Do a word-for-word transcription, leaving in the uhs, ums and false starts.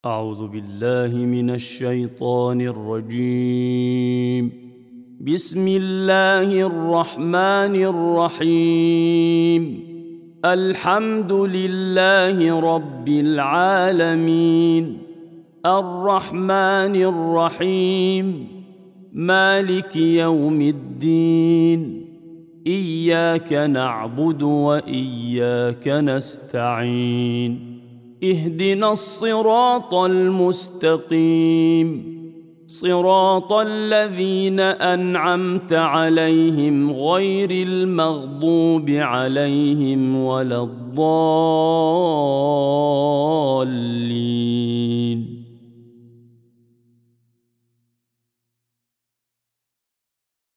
أعوذ بالله من الشيطان الرجيم. بسم الله الرحمن الرحيم. الحمد لله رب العالمين، الرحمن الرحيم، مالك يوم الدين، إياك نعبد وإياك نستعين، اهدنا الصراط المستقيم، صراط الذين أنعمت عليهم غير المغضوب عليهم ولا الضالين.